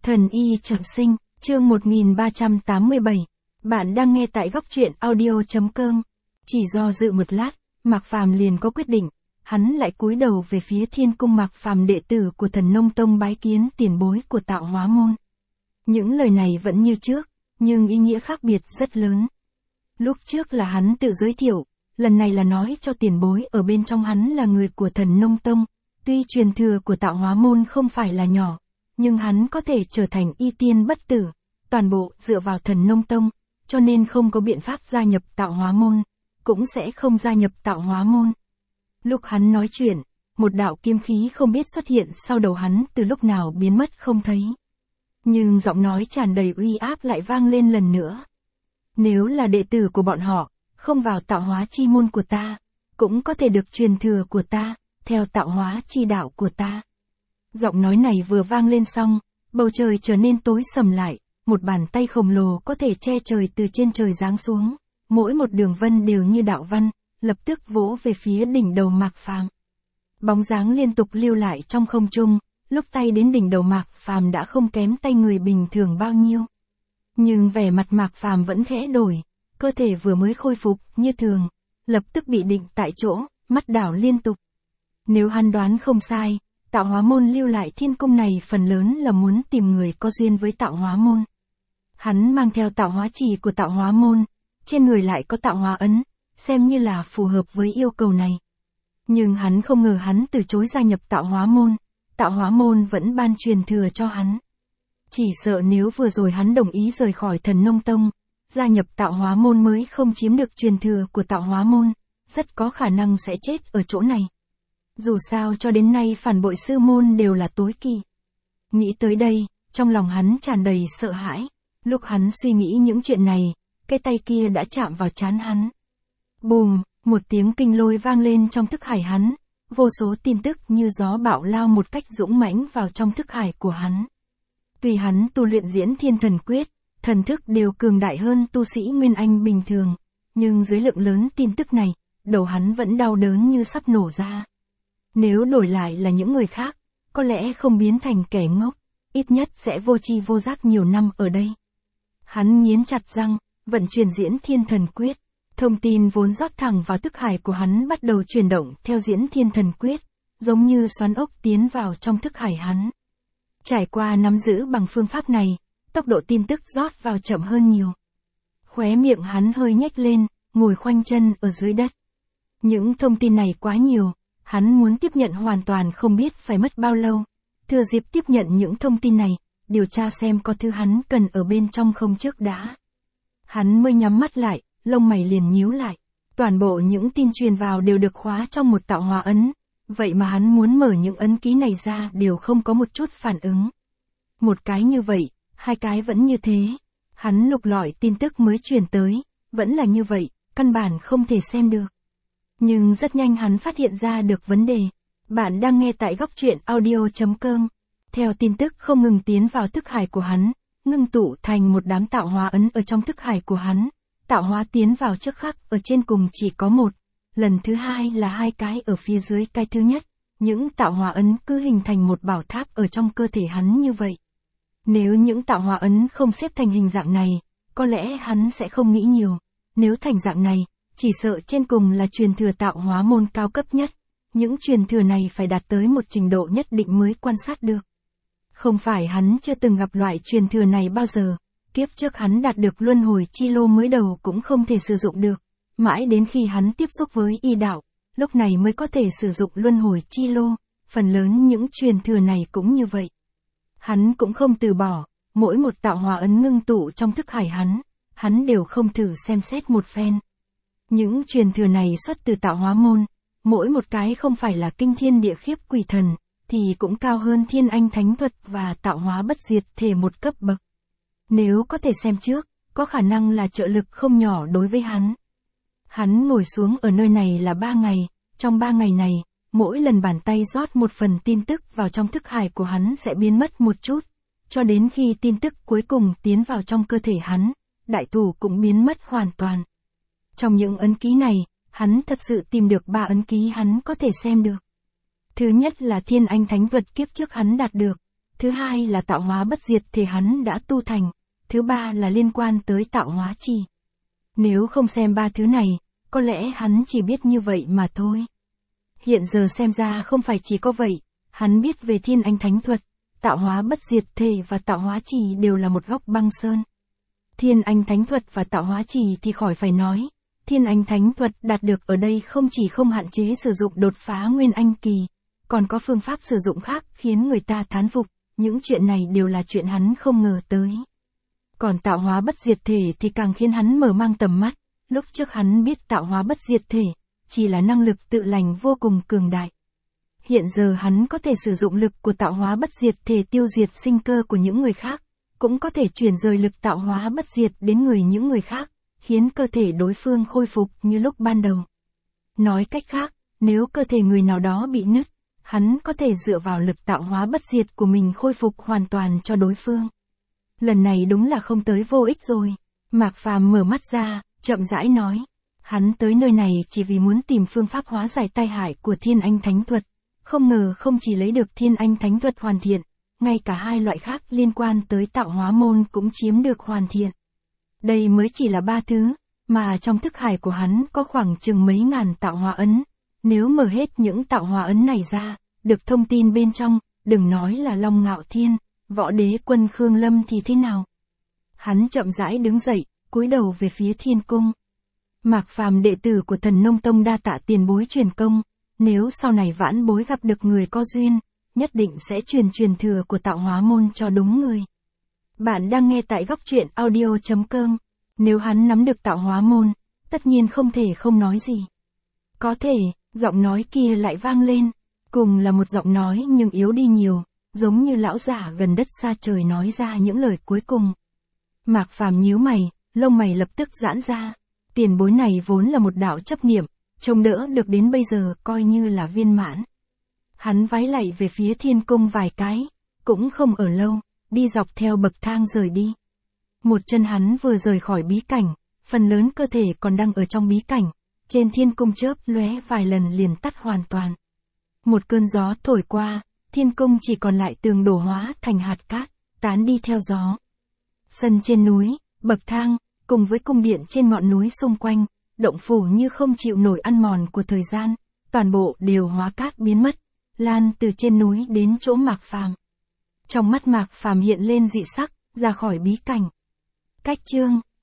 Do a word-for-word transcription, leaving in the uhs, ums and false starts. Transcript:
Thần y trọng sinh, chương một nghìn ba trăm tám mươi bảy. Bạn đang nghe tại góc truyện audio chấm com. Chỉ do dự một lát, Mạc Phàm liền có quyết định, hắn lại cúi đầu về phía Thiên Cung. Mạc Phàm đệ tử của Thần Nông Tông bái kiến tiền bối của Tạo Hóa Môn. Những lời này vẫn như trước, nhưng ý nghĩa khác biệt rất lớn. Lúc trước là hắn tự giới thiệu, lần này là nói cho tiền bối ở bên trong hắn là người của Thần Nông Tông. Tuy truyền thừa của Tạo Hóa Môn không phải là nhỏ, nhưng hắn có thể trở thành y tiên bất tử, toàn bộ dựa vào Thần Nông Tông, cho nên không có biện pháp gia nhập Tạo Hóa Môn, cũng sẽ không gia nhập Tạo Hóa Môn. Lúc hắn nói chuyện, một đạo kiếm khí không biết xuất hiện sau đầu hắn từ lúc nào biến mất không thấy. Nhưng giọng nói tràn đầy uy áp lại vang lên lần nữa. Nếu là đệ tử của bọn họ, không vào tạo hóa chi môn của ta, cũng có thể được truyền thừa của ta, theo tạo hóa chi đạo của ta. Giọng nói này vừa vang lên xong, bầu trời trở nên tối sầm lại, một bàn tay khổng lồ có thể che trời từ trên trời giáng xuống, mỗi một đường vân đều như đạo văn, lập tức vỗ về phía đỉnh đầu Mạc Phàm. Bóng dáng liên tục lưu lại trong không trung, lúc tay đến đỉnh đầu Mạc Phàm đã không kém tay người bình thường bao nhiêu. Nhưng vẻ mặt Mạc Phàm vẫn khẽ đổi, cơ thể vừa mới khôi phục như thường, lập tức bị định tại chỗ, mắt đảo liên tục. Nếu hắn đoán không sai, Tạo Hóa Môn lưu lại Thiên Cung này phần lớn là muốn tìm người có duyên với Tạo Hóa Môn. Hắn mang theo tạo hóa chỉ của Tạo Hóa Môn, trên người lại có tạo hóa ấn, xem như là phù hợp với yêu cầu này. Nhưng hắn không ngờ hắn từ chối gia nhập Tạo Hóa Môn, Tạo Hóa Môn vẫn ban truyền thừa cho hắn. Chỉ sợ nếu vừa rồi hắn đồng ý rời khỏi Thần Nông Tông, gia nhập Tạo Hóa Môn mới không chiếm được truyền thừa của Tạo Hóa Môn, rất có khả năng sẽ chết ở chỗ này. Dù sao cho đến nay phản bội sư môn đều là tối kỵ. Nghĩ tới đây, trong lòng hắn tràn đầy sợ hãi. Lúc hắn suy nghĩ những chuyện này, cái tay kia đã chạm vào trán hắn. Bùm, một tiếng kinh lôi vang lên trong thức hải hắn, vô số tin tức như gió bão lao một cách dũng mãnh vào trong thức hải của hắn. Tuy hắn tu luyện Diễn Thiên Thần Quyết, thần thức đều cường đại hơn tu sĩ Nguyên Anh bình thường, nhưng dưới lượng lớn tin tức này, đầu hắn vẫn đau đớn như sắp nổ ra. Nếu đổi lại là những người khác, có lẽ không biến thành kẻ ngốc, ít nhất sẽ vô tri vô giác nhiều năm ở đây. Hắn nghiến chặt răng, vận chuyển Diễn Thiên Thần Quyết, thông tin vốn rót thẳng vào thức hải của hắn bắt đầu chuyển động theo Diễn Thiên Thần Quyết, giống như xoắn ốc tiến vào trong thức hải hắn. Trải qua nắm giữ bằng phương pháp này, tốc độ tin tức rót vào chậm hơn nhiều. Khóe miệng hắn hơi nhếch lên, ngồi khoanh chân ở dưới đất. Những thông tin này quá nhiều, hắn muốn tiếp nhận hoàn toàn không biết phải mất bao lâu. Thừa dịp tiếp nhận những thông tin này, điều tra xem có thứ hắn cần ở bên trong không trước đã. Hắn mới nhắm mắt lại, lông mày liền nhíu lại. Toàn bộ những tin truyền vào đều được khóa trong một tạo hóa ấn. Vậy mà hắn muốn mở những ấn ký này ra đều không có một chút phản ứng. Một cái như vậy, hai cái vẫn như thế. Hắn lục lọi tin tức mới truyền tới, vẫn là như vậy, căn bản không thể xem được. Nhưng rất nhanh hắn phát hiện ra được vấn đề. Bạn đang nghe tại góc truyện audio chấm com. Theo tin tức không ngừng tiến vào thức hải của hắn, ngưng tụ thành một đám tạo hóa ấn ở trong thức hải của hắn. Tạo hóa tiến vào trước khắc ở trên cùng chỉ có một. Lần thứ hai là hai cái ở phía dưới cái thứ nhất. Những tạo hóa ấn cứ hình thành một bảo tháp ở trong cơ thể hắn như vậy. Nếu những tạo hóa ấn không xếp thành hình dạng này, có lẽ hắn sẽ không nghĩ nhiều. Nếu thành dạng này, chỉ sợ trên cùng là truyền thừa Tạo Hóa Môn cao cấp nhất. Những truyền thừa này phải đạt tới một trình độ nhất định mới quan sát được. Không phải hắn chưa từng gặp loại truyền thừa này bao giờ. Kiếp trước hắn đạt được luân hồi chi lô mới đầu cũng không thể sử dụng được. Mãi đến khi hắn tiếp xúc với y đạo, lúc này mới có thể sử dụng luân hồi chi lô. Phần lớn những truyền thừa này cũng như vậy. Hắn cũng không từ bỏ, mỗi một tạo hóa ấn ngưng tụ trong thức hải hắn, hắn đều không thử xem xét một phen. Những truyền thừa này xuất từ Tạo Hóa Môn, mỗi một cái không phải là kinh thiên địa khiếp quỷ thần, thì cũng cao hơn Thiên Anh Thánh Thuật và Tạo Hóa Bất Diệt thể một cấp bậc. Nếu có thể xem trước, có khả năng là trợ lực không nhỏ đối với hắn. Hắn ngồi xuống ở nơi này là ba ngày, trong ba ngày này, mỗi lần bàn tay rót một phần tin tức vào trong thức hải của hắn sẽ biến mất một chút, cho đến khi tin tức cuối cùng tiến vào trong cơ thể hắn, đại thủ cũng biến mất hoàn toàn. Trong những ấn ký này, hắn thật sự tìm được ba ấn ký hắn có thể xem được. Thứ nhất là Thiên Anh Thánh Thuật kiếp trước hắn đạt được, thứ hai là tạo hóa bất diệt thể hắn đã tu thành, thứ ba là liên quan tới tạo hóa trì. Nếu không xem ba thứ này, có lẽ hắn chỉ biết như vậy mà thôi. Hiện giờ xem ra không phải chỉ có vậy, hắn biết về Thiên Anh Thánh Thuật, tạo hóa bất diệt thể và tạo hóa trì đều là một góc băng sơn. Thiên Anh Thánh Thuật và tạo hóa trì thì khỏi phải nói, Thiên Anh Thánh Thuật đạt được ở đây không chỉ không hạn chế sử dụng đột phá Nguyên Anh kỳ, còn có phương pháp sử dụng khác khiến người ta thán phục, những chuyện này đều là chuyện hắn không ngờ tới. Còn tạo hóa bất diệt thể thì càng khiến hắn mở mang tầm mắt, lúc trước hắn biết tạo hóa bất diệt thể, chỉ là năng lực tự lành vô cùng cường đại. Hiện giờ hắn có thể sử dụng lực của tạo hóa bất diệt thể tiêu diệt sinh cơ của những người khác, cũng có thể chuyển rời lực tạo hóa bất diệt đến người những người khác, khiến cơ thể đối phương khôi phục như lúc ban đầu. Nói cách khác, nếu cơ thể người nào đó bị nứt, hắn có thể dựa vào lực tạo hóa bất diệt của mình khôi phục hoàn toàn cho đối phương. Lần này đúng là không tới vô ích rồi. Mạc Phàm mở mắt ra, chậm rãi nói. Hắn tới nơi này chỉ vì muốn tìm phương pháp hóa giải tai hại của Thiên Anh Thánh Thuật. Không ngờ không chỉ lấy được Thiên Anh Thánh Thuật hoàn thiện, ngay cả hai loại khác liên quan tới tạo hóa môn cũng chiếm được hoàn thiện. Đây mới chỉ là ba thứ, mà trong thức hải của hắn có khoảng chừng mấy ngàn tạo hóa ấn. Nếu mở hết những tạo hóa ấn này ra, được thông tin bên trong, đừng nói là Long Ngạo Thiên, Võ Đế Quân Khương Lâm thì thế nào. Hắn chậm rãi đứng dậy, cúi đầu về phía thiên cung. Mạc Phàm đệ tử của Thần Nông Tông đa tạ tiền bối truyền công, nếu sau này vãn bối gặp được người có duyên, nhất định sẽ truyền truyền thừa của tạo hóa môn cho đúng người. Bạn đang nghe tại góc truyện audio chấm com. Nếu hắn nắm được tạo hóa môn, tất nhiên không thể không nói gì. Có thể, giọng nói kia lại vang lên, cùng là một giọng nói nhưng yếu đi nhiều, giống như lão giả gần đất xa trời nói ra những lời cuối cùng. Mạc Phàm nhíu mày, lông mày lập tức giãn ra. Tiền bối này vốn là một đạo chấp niệm, trông đỡ được đến bây giờ coi như là viên mãn. Hắn vái lạy về phía thiên cung vài cái, cũng không ở lâu, đi dọc theo bậc thang rời đi. Một chân hắn vừa rời khỏi bí cảnh, phần lớn cơ thể còn đang ở trong bí cảnh, trên thiên cung chớp lóe vài lần liền tắt hoàn toàn. Một cơn gió thổi qua, thiên cung chỉ còn lại tường đổ hóa thành hạt cát, tán đi theo gió. Sân trên núi, bậc thang, cùng với cung điện trên ngọn núi xung quanh, động phủ như không chịu nổi ăn mòn của thời gian, toàn bộ đều hóa cát biến mất, lan từ trên núi đến chỗ Mạc Phàm. Trong mắt Mạc Phàm hiện lên dị sắc, ra khỏi bí cảnh. Cách chương